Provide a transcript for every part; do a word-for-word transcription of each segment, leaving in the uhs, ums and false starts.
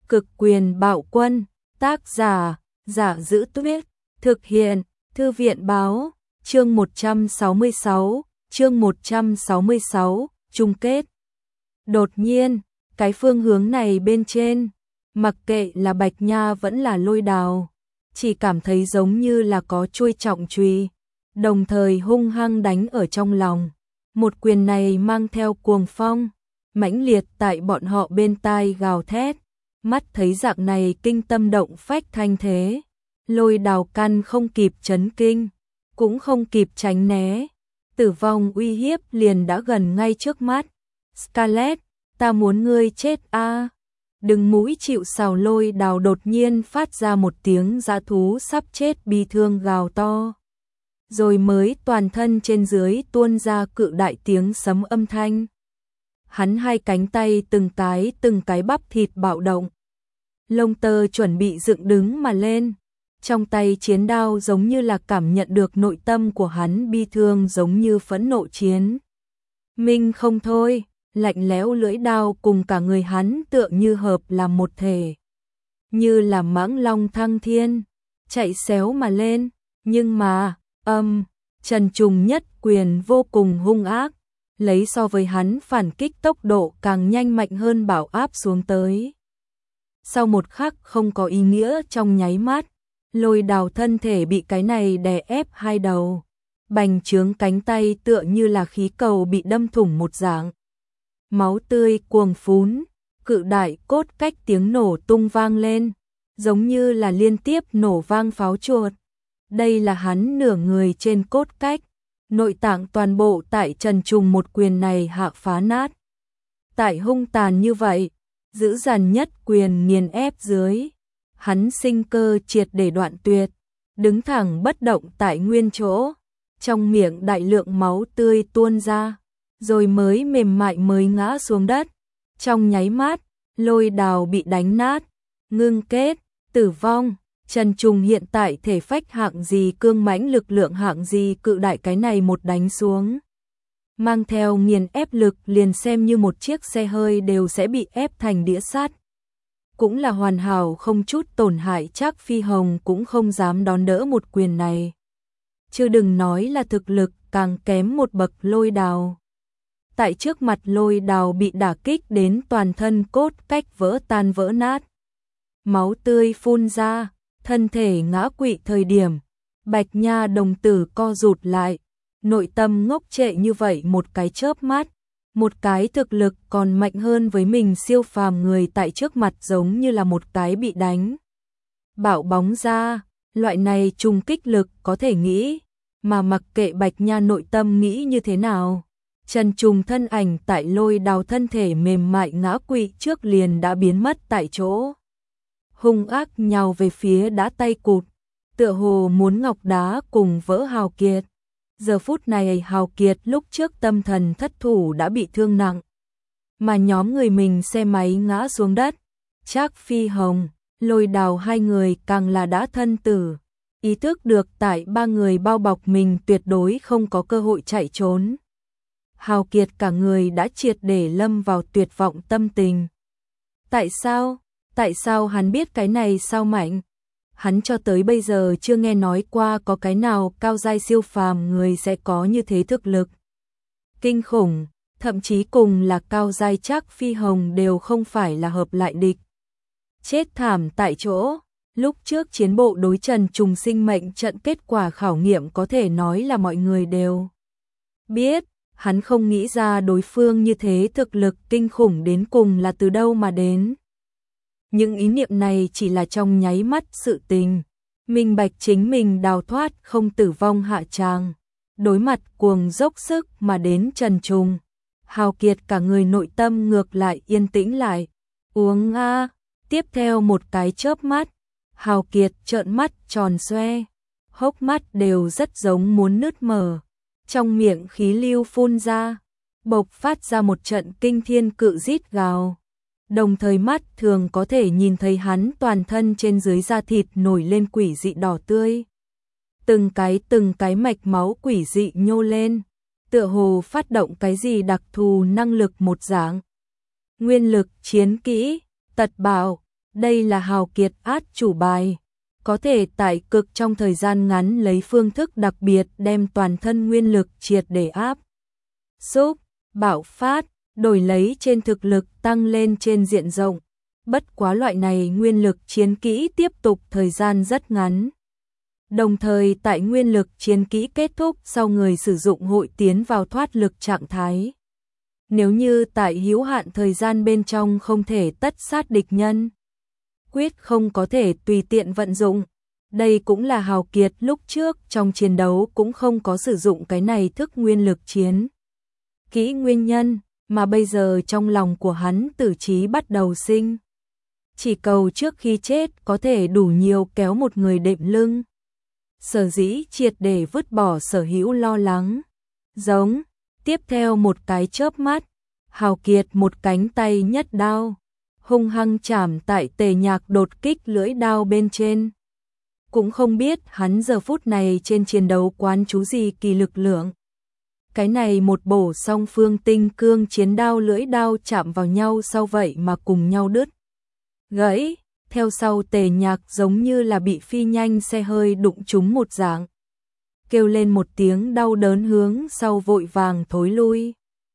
Cực quyền bạo quân, tác giả, Giả Giữ Tuyết, thực hiện, Thư viện báo, chương một trăm sáu mươi sáu, chương một trăm sáu mươi sáu, chung kết. Đột nhiên, cái phương hướng này bên trên, mặc kệ là Bạch Nha vẫn là Lôi Đào, chỉ cảm thấy giống như là có chuôi trọng chùy, đồng thời hung hăng đánh ở trong lòng. Một quyền này mang theo cuồng phong, mãnh liệt tại bọn họ bên tai gào thét, mắt thấy dạng này kinh tâm động phách thanh thế. Lôi Đào căn không kịp chấn kinh, cũng không kịp tránh né, tử vong uy hiếp liền đã gần ngay trước mắt. Scarlett, ta muốn ngươi chết a! À. Đừng mũi chịu sào. Lôi Đào đột nhiên phát ra một tiếng dã thú sắp chết bi thương gào to, rồi mới toàn thân trên dưới tuôn ra cự đại tiếng sấm âm thanh. Hắn hai cánh tay từng cái từng cái bắp thịt bạo động, lông tơ chuẩn bị dựng đứng mà lên. Trong tay chiến đao giống như là cảm nhận được nội tâm của hắn bi thương, giống như phẫn nộ chiến minh không thôi, lạnh lẽo lưỡi đao cùng cả người hắn tựa như hợp làm một thể, như là mãng long thăng thiên, chạy xéo mà lên. Nhưng mà, âm, Trần Trùng nhất quyền vô cùng hung ác, lấy so với hắn phản kích tốc độ càng nhanh mạnh hơn bảo áp xuống tới. Sau một khắc không có ý nghĩa trong nháy mắt, Lôi Đào thân thể bị cái này đè ép hai đầu, bành trướng cánh tay tựa như là khí cầu bị đâm thủng một dạng. Máu tươi cuồng phún, cự đại cốt cách tiếng nổ tung vang lên, giống như là liên tiếp nổ vang pháo chuột. Đây là hắn nửa người trên cốt cách, nội tạng toàn bộ tại Trần Trùng một quyền này hạ phá nát. Tại hung tàn như vậy, dữ dằn nhất quyền nghiền ép dưới, hắn sinh cơ triệt để đoạn tuyệt, đứng thẳng bất động tại nguyên chỗ, trong miệng đại lượng máu tươi tuôn ra, rồi mới mềm mại mới ngã xuống đất. Trong nháy mắt, Lôi Đào bị đánh nát, ngưng kết, tử vong. Trần Trùng hiện tại thể phách hạng gì, cương mãnh lực lượng hạng gì, cự đại cái này một đánh xuống, mang theo nghiền ép lực, liền xem như một chiếc xe hơi đều sẽ bị ép thành đĩa sắt. Cũng là hoàn hảo không chút tổn hại, Trác Phi Hồng cũng không dám đón đỡ một quyền này. Chứ đừng nói là thực lực càng kém một bậc Lôi Đào. Tại trước mặt Lôi Đào bị đả kích đến toàn thân cốt cách vỡ tan vỡ nát, máu tươi phun ra, thân thể ngã quỵ thời điểm, Bạch Nha đồng tử co rụt lại, nội tâm ngốc trệ như vậy một cái chớp mắt. Một cái thực lực còn mạnh hơn với mình siêu phàm người tại trước mặt giống như là một cái bị đánh bạo bóng ra, loại này trùng kích lực có thể nghĩ, mà mặc kệ Bạch Nha nội tâm nghĩ như thế nào, Trần Trùng thân ảnh tại Lôi Đào thân thể mềm mại ngã quỵ trước liền đã biến mất tại chỗ. Hung ác nhào về phía đã tay cụt, tựa hồ muốn ngọc đá cùng vỡ Hào Kiệt. Giờ phút này Hào Kiệt lúc trước tâm thần thất thủ đã bị thương nặng, mà nhóm người mình xe máy ngã xuống đất. Trác Phi Hồng, Lôi Đào hai người càng là đã thân tử, ý thức được tại ba người bao bọc mình tuyệt đối không có cơ hội chạy trốn. Hào Kiệt cả người đã triệt để lâm vào tuyệt vọng tâm tình. Tại sao? Tại sao hắn biết cái này sao mạnh? Hắn cho tới bây giờ chưa nghe nói qua có cái nào cao giai siêu phàm người sẽ có như thế thực lực kinh khủng, thậm chí cùng là cao giai Trác Phi Hồng đều không phải là hợp lại địch. Chết thảm tại chỗ. Lúc trước chiến bộ đối Trần Trùng sinh mệnh trận kết quả khảo nghiệm có thể nói là mọi người đều biết, hắn không nghĩ ra đối phương như thế thực lực kinh khủng đến cùng là từ đâu mà đến. Những ý niệm này chỉ là trong nháy mắt sự tình, minh bạch chính mình đào thoát không tử vong hạ tràng. Đối mặt cuồng dốc sức mà đến Trần Trùng, Hào Kiệt cả người nội tâm ngược lại yên tĩnh lại. Uống a. Tiếp theo một cái chớp mắt, Hào Kiệt trợn mắt tròn xoe, hốc mắt đều rất giống muốn nứt mở, trong miệng khí lưu phun ra, bộc phát ra một trận kinh thiên cự rít gào. Đồng thời mắt thường có thể nhìn thấy hắn toàn thân trên dưới da thịt nổi lên quỷ dị đỏ tươi. Từng cái từng cái mạch máu quỷ dị nhô lên, tựa hồ phát động cái gì đặc thù năng lực một dạng. Nguyên lực chiến kỹ, tật bảo, Đây là hào kiệt át chủ bài, có thể tại cực trong thời gian ngắn lấy phương thức đặc biệt đem toàn thân nguyên lực triệt để áp xúc, bạo phát, đổi lấy trên thực lực tăng lên trên diện rộng. Bất quá loại này nguyên lực chiến kỹ tiếp tục thời gian rất ngắn. Đồng thời tại nguyên lực chiến kỹ kết thúc sau người sử dụng hội tiến vào thoát lực trạng thái. Nếu như tại hữu hạn thời gian bên trong không thể tất sát địch nhân, quyết không có thể tùy tiện vận dụng. Đây cũng là hào kiệt lúc trước trong chiến đấu cũng không có sử dụng cái này thức nguyên lực chiến kỹ nguyên nhân, mà bây giờ trong lòng của hắn tử trí bắt đầu sinh. Chỉ cầu trước khi chết có thể đủ nhiều kéo một người đệm lưng. Sở dĩ triệt để vứt bỏ sở hữu lo lắng. Giống, tiếp theo một cái chớp mắt, hào kiệt một cánh tay nhất đao, hung hăng chạm tại Tề Nhạc đột kích lưỡi đao bên trên. Cũng không biết hắn giờ phút này trên chiến đấu quán chú gì kỳ lực lượng. Cái này một bổ song phương tinh cương chiến đao lưỡi đao chạm vào nhau sau vậy mà cùng nhau đứt gãy, theo sau Tề Nhạc giống như là bị phi nhanh xe hơi đụng trúng một dạng. Kêu lên một tiếng đau đớn hướng sau vội vàng thối lui.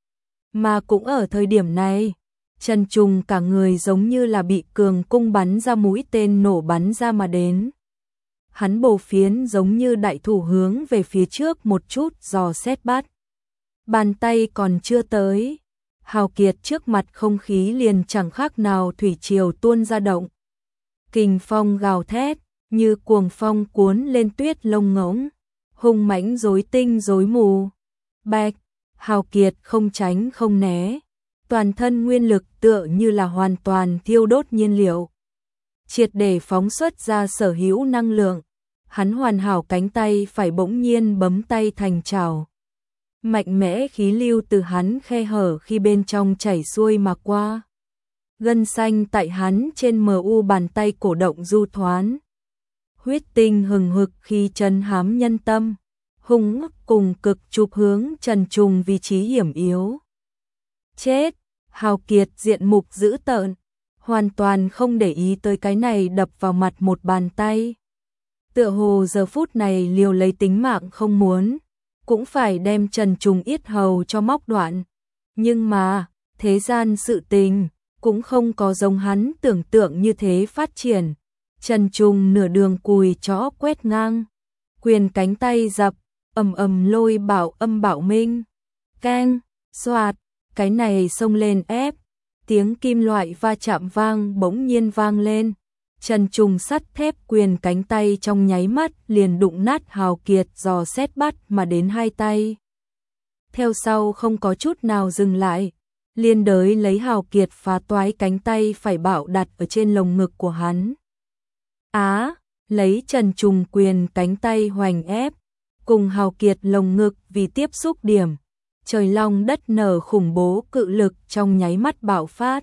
Mà cũng ở thời điểm này, Trần Trùng cả người giống như là bị cường cung bắn ra mũi tên nổ bắn ra mà đến. Hắn bổ phiến giống như đại thủ hướng về phía trước một chút dò xét bắt. Bàn tay còn chưa tới, hào kiệt trước mặt không khí liền chẳng khác nào thủy triều tuôn ra động. Kình phong gào thét, như cuồng phong cuốn lên tuyết lông ngỗng, hung mãnh rối tinh rối mù. Bạch, hào kiệt không tránh không né, toàn thân nguyên lực tựa như là hoàn toàn thiêu đốt nhiên liệu. Triệt để phóng xuất ra sở hữu năng lượng, hắn hoàn hảo cánh tay phải bỗng nhiên bấm tay thành chảo. Mạnh mẽ khí lưu từ hắn khe hở khi bên trong chảy xuôi mà qua. Gân xanh tại hắn trên mờ u bàn tay cổ động du thoán. Huyết tinh hừng hực khi chân hám nhân tâm, hung ức cùng cực chụp hướng Trần Trùng vị trí hiểm yếu. Chết, hào kiệt diện mục dữ tợn, hoàn toàn không để ý tới cái này đập vào mặt một bàn tay. Tựa hồ giờ phút này liều lấy tính mạng không muốn, cũng phải đem Trần Trùng yết hầu cho móc đoạn. Nhưng mà, thế gian sự tình, cũng không có giống hắn tưởng tượng như thế phát triển. Trần Trùng nửa đường cùi chó quét ngang, quyền cánh tay dập, ầm ầm lôi bảo âm bảo minh. Keng, xoạt, cái này xông lên ép, tiếng kim loại va chạm vang bỗng nhiên vang lên. Trần Trùng sắt thép quyền cánh tay trong nháy mắt liền đụng nát hào kiệt dò xét bắt mà đến hai tay. Theo sau không có chút nào dừng lại, liên đới lấy hào kiệt phá toái cánh tay phải bạo đặt ở trên lồng ngực của hắn. Á, lấy Trần Trùng quyền cánh tay hoành ép, cùng hào kiệt lồng ngực vì tiếp xúc điểm. Trời long đất nở khủng bố cự lực trong nháy mắt bạo phát.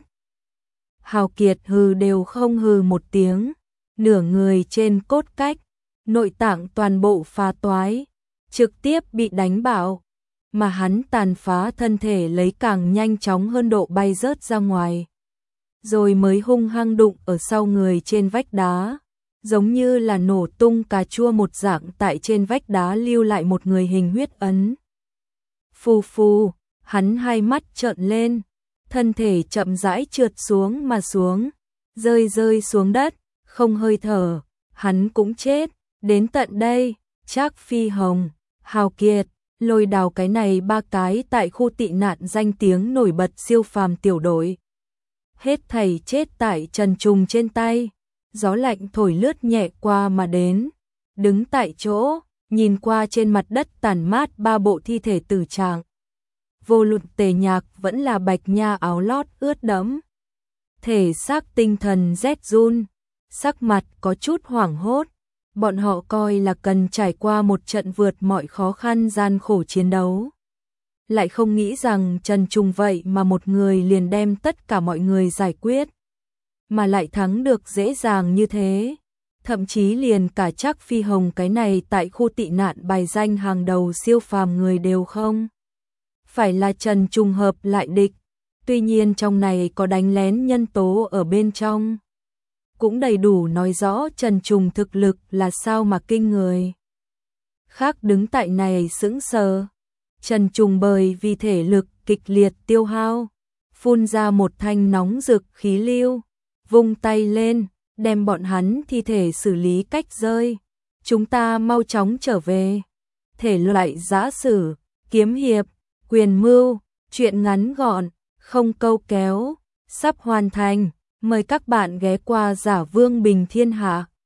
Hào kiệt hừ đều không hừ một tiếng, nửa người trên cốt cách, nội tạng toàn bộ phá toái, trực tiếp bị đánh bạo, mà hắn tàn phá thân thể lấy càng nhanh chóng hơn độ bay rớt ra ngoài. Rồi mới hung hăng đụng ở sau người trên vách đá, giống như là nổ tung cà chua một dạng tại trên vách đá lưu lại một người hình huyết ấn. Phù phù, hắn hai mắt trợn lên, thân thể chậm rãi trượt xuống mà xuống, rơi rơi xuống đất, không hơi thở, hắn cũng chết. Đến tận đây, Trác Phi Hồng, Hào Kiệt, Lôi Đào cái này ba cái tại khu tị nạn danh tiếng nổi bật siêu phàm tiểu đội. Hết thảy chết tại Trần Trùng trên tay, gió lạnh thổi lướt nhẹ qua mà đến, đứng tại chỗ, nhìn qua trên mặt đất tàn mát ba bộ thi thể tử trạng. Vô luận Tề Nhạc vẫn là Bạch Nha áo lót ướt đẫm, thể xác tinh thần rét run, sắc mặt có chút hoảng hốt. Bọn họ coi là cần trải qua một trận vượt mọi khó khăn gian khổ chiến đấu. Lại không nghĩ rằng Trần Trùng vậy mà một người liền đem tất cả mọi người giải quyết. Mà lại thắng được dễ dàng như thế. Thậm chí liền cả Trác Phi Hồng cái này tại khu tị nạn bài danh hàng đầu siêu phàm người đều không. Phải là Trần Trùng hợp lại địch. Tuy nhiên trong này có đánh lén nhân tố ở bên trong. cũng đầy đủ nói rõ Trần Trùng thực lực là sao mà kinh người. Khác đứng tại này sững sờ. Trần Trùng bởi vì thể lực kịch liệt tiêu hao, phun ra một thanh nóng rực khí lưu, vung tay lên, đem bọn hắn thi thể xử lý cách rơi. Chúng ta mau chóng trở về. Thể loại giã sử, kiếm hiệp, quyền mưu, truyện ngắn gọn, không câu kéo, sắp hoàn thành. Mời các bạn ghé qua Giả Vương Bình Thiên Hạ.